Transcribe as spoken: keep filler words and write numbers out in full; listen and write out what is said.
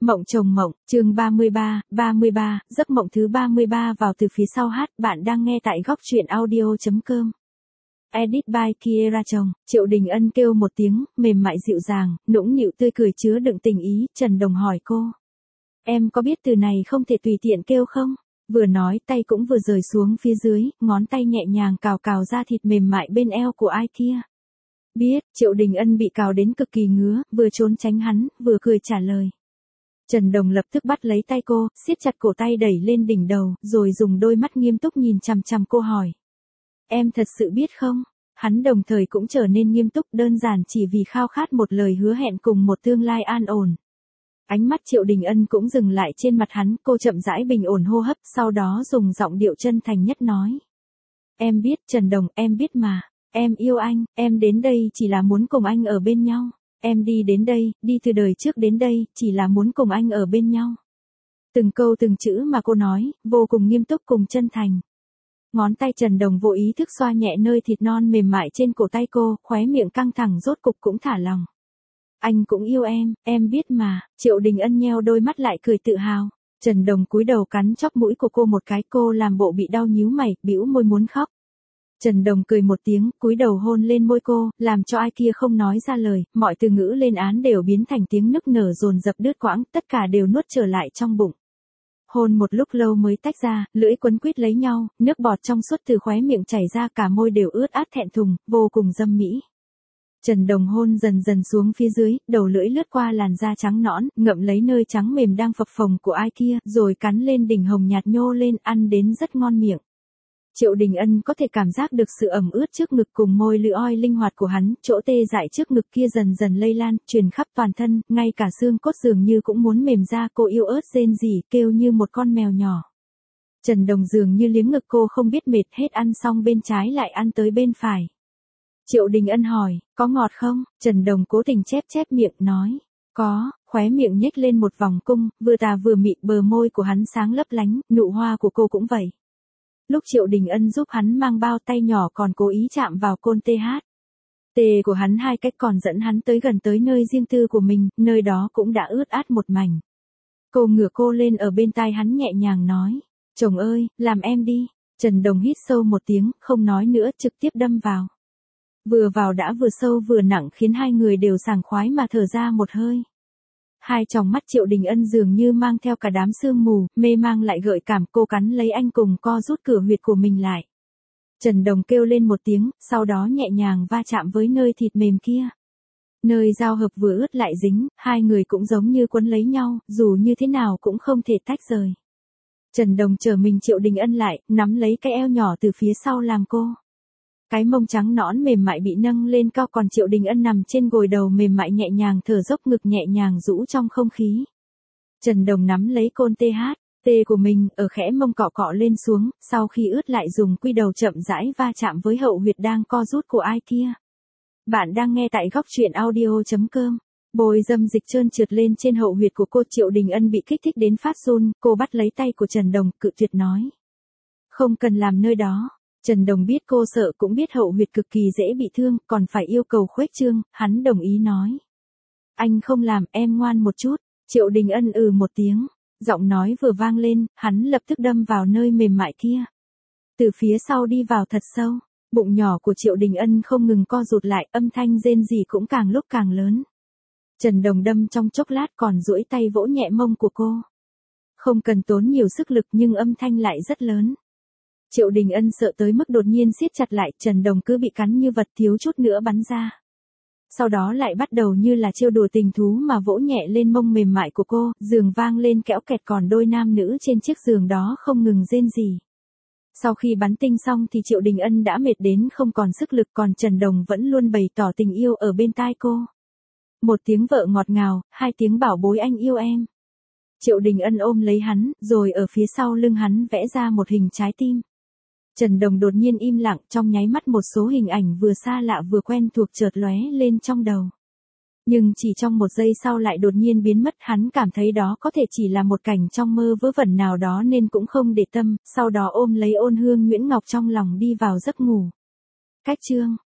Mộng chồng mộng, chương ba mươi ba, ba mươi ba, giấc mộng thứ ba mươi ba vào từ phía sau hát, bạn đang nghe tại góc truyện audio.com. Edit by Kiera chồng, Triệu Đình Ân kêu một tiếng, mềm mại dịu dàng, nũng nịu tươi cười chứa đựng tình ý, Trần Đồng hỏi cô. Em có biết từ này không thể tùy tiện kêu không? Vừa nói tay cũng vừa rời xuống phía dưới, ngón tay nhẹ nhàng cào cào da thịt mềm mại bên eo của ai kia. Biết, Triệu Đình Ân bị cào đến cực kỳ ngứa, vừa trốn tránh hắn, vừa cười trả lời. Trần Đồng lập tức bắt lấy tay cô, siết chặt cổ tay đẩy lên đỉnh đầu, rồi dùng đôi mắt nghiêm túc nhìn chằm chằm cô hỏi. Em thật sự biết không? Hắn đồng thời cũng trở nên nghiêm túc, đơn giản chỉ vì khao khát một lời hứa hẹn cùng một tương lai an ổn. Ánh mắt Triệu Đình Ân cũng dừng lại trên mặt hắn, cô chậm rãi bình ổn hô hấp, sau đó dùng giọng điệu chân thành nhất nói. Em biết Trần Đồng, em biết mà, em yêu anh, em đến đây chỉ là muốn cùng anh ở bên nhau. Em đi đến đây, đi từ đời trước đến đây, chỉ là muốn cùng anh ở bên nhau. Từng câu từng chữ mà cô nói, vô cùng nghiêm túc cùng chân thành. Ngón tay Trần Đồng vô ý thức xoa nhẹ nơi thịt non mềm mại trên cổ tay cô, khóe miệng căng thẳng rốt cục cũng thả lòng. Anh cũng yêu em, em biết mà, Triệu Đình Ân nheo đôi mắt lại cười tự hào. Trần Đồng cúi đầu cắn chóp mũi của cô một cái, cô làm bộ bị đau nhíu mày, bĩu môi muốn khóc. Trần Đồng cười một tiếng, cúi đầu hôn lên môi cô, làm cho ai kia không nói ra lời, mọi từ ngữ lên án đều biến thành tiếng nức nở dồn dập đứt quãng, tất cả đều nuốt trở lại trong bụng. Hôn một lúc lâu mới tách ra, lưỡi quấn quýt lấy nhau, nước bọt trong suốt từ khóe miệng chảy ra, cả môi đều ướt át thẹn thùng, vô cùng dâm mỹ. Trần Đồng hôn dần dần xuống phía dưới, đầu lưỡi lướt qua làn da trắng nõn, ngậm lấy nơi trắng mềm đang phập phồng của ai kia, rồi cắn lên đỉnh hồng nhạt nhô lên, ăn đến rất ngon miệng. Triệu Đình Ân có thể cảm giác được sự ẩm ướt trước ngực cùng môi lưỡi oi linh hoạt của hắn, chỗ tê dại trước ngực kia dần dần lây lan, truyền khắp toàn thân, ngay cả xương cốt dường như cũng muốn mềm ra, cô yêu ớt rên rỉ, kêu như một con mèo nhỏ. Trần Đồng dường như liếm ngực cô không biết mệt, hết ăn xong bên trái lại ăn tới bên phải. Triệu Đình Ân hỏi, có ngọt không? Trần Đồng cố tình chép chép miệng, nói, có, khóe miệng nhếch lên một vòng cung, vừa tà vừa mị, bờ môi của hắn sáng lấp lánh, nụ hoa của cô cũng vậy. Lúc Triệu Đình Ân giúp hắn mang bao, tay nhỏ còn cố ý chạm vào côn tê hát. Tê của hắn hai cách còn dẫn hắn tới gần tới nơi riêng tư của mình, nơi đó cũng đã ướt át một mảnh. Cô ngửa cô lên ở bên tai hắn nhẹ nhàng nói, chồng ơi, làm em đi. Trần Đồng hít sâu một tiếng, không nói nữa, trực tiếp đâm vào. Vừa vào đã vừa sâu vừa nặng khiến hai người đều sảng khoái mà thở ra một hơi. Hai tròng mắt Triệu Đình Ân dường như mang theo cả đám sương mù, mê mang lại gợi cảm, cô cắn lấy anh cùng co rút cửa huyệt của mình lại. Trần Đồng kêu lên một tiếng, sau đó nhẹ nhàng va chạm với nơi thịt mềm kia. Nơi giao hợp vừa ướt lại dính, hai người cũng giống như quấn lấy nhau, dù như thế nào cũng không thể tách rời. Trần Đồng trở mình Triệu Đình Ân lại, nắm lấy cái eo nhỏ từ phía sau làm cô. Cái mông trắng nõn mềm mại bị nâng lên cao, còn Triệu Đình Ân nằm trên gối đầu mềm mại nhẹ nhàng thở dốc, ngực nhẹ nhàng rũ trong không khí. Trần Đồng nắm lấy côn tê hát, tê của mình, ở khẽ mông cọ cọ lên xuống, sau khi ướt lại dùng quy đầu chậm rãi va chạm với hậu huyệt đang co rút của ai kia. Bạn đang nghe tại góc truyện audio.com. Bôi dâm dịch trơn trượt lên trên hậu huyệt của cô, Triệu Đình Ân bị kích thích đến phát run, cô bắt lấy tay của Trần Đồng, cự tuyệt nói. Không cần làm nơi đó. Trần Đồng biết cô sợ cũng biết hậu huyệt cực kỳ dễ bị thương, còn phải yêu cầu khuếch trương, hắn đồng ý nói. Anh không làm, em ngoan một chút. Triệu Đình Ân ừ một tiếng, giọng nói vừa vang lên, hắn lập tức đâm vào nơi mềm mại kia. Từ phía sau đi vào thật sâu, bụng nhỏ của Triệu Đình Ân không ngừng co rụt lại, âm thanh rên rỉ cũng càng lúc càng lớn. Trần Đồng đâm trong chốc lát còn duỗi tay vỗ nhẹ mông của cô. Không cần tốn nhiều sức lực nhưng âm thanh lại rất lớn. Triệu Đình Ân sợ tới mức đột nhiên siết chặt lại, Trần Đồng cứ bị cắn như vật, thiếu chút nữa bắn ra. Sau đó lại bắt đầu như là trêu đùa tình thú mà vỗ nhẹ lên mông mềm mại của cô, giường vang lên kẽo kẹt, còn đôi nam nữ trên chiếc giường đó không ngừng rên rỉ. Sau khi bắn tinh xong thì Triệu Đình Ân đã mệt đến không còn sức lực, còn Trần Đồng vẫn luôn bày tỏ tình yêu ở bên tai cô. Một tiếng vợ ngọt ngào, hai tiếng bảo bối anh yêu em. Triệu Đình Ân ôm lấy hắn, rồi ở phía sau lưng hắn vẽ ra một hình trái tim. Trần Đồng đột nhiên im lặng, trong nháy mắt một số hình ảnh vừa xa lạ vừa quen thuộc chợt lóe lên trong đầu. Nhưng chỉ trong một giây sau lại đột nhiên biến mất, hắn cảm thấy đó có thể chỉ là một cảnh trong mơ vớ vẩn nào đó nên cũng không để tâm, sau đó ôm lấy Ôn Hương Nguyễn Ngọc trong lòng đi vào giấc ngủ. Cách chương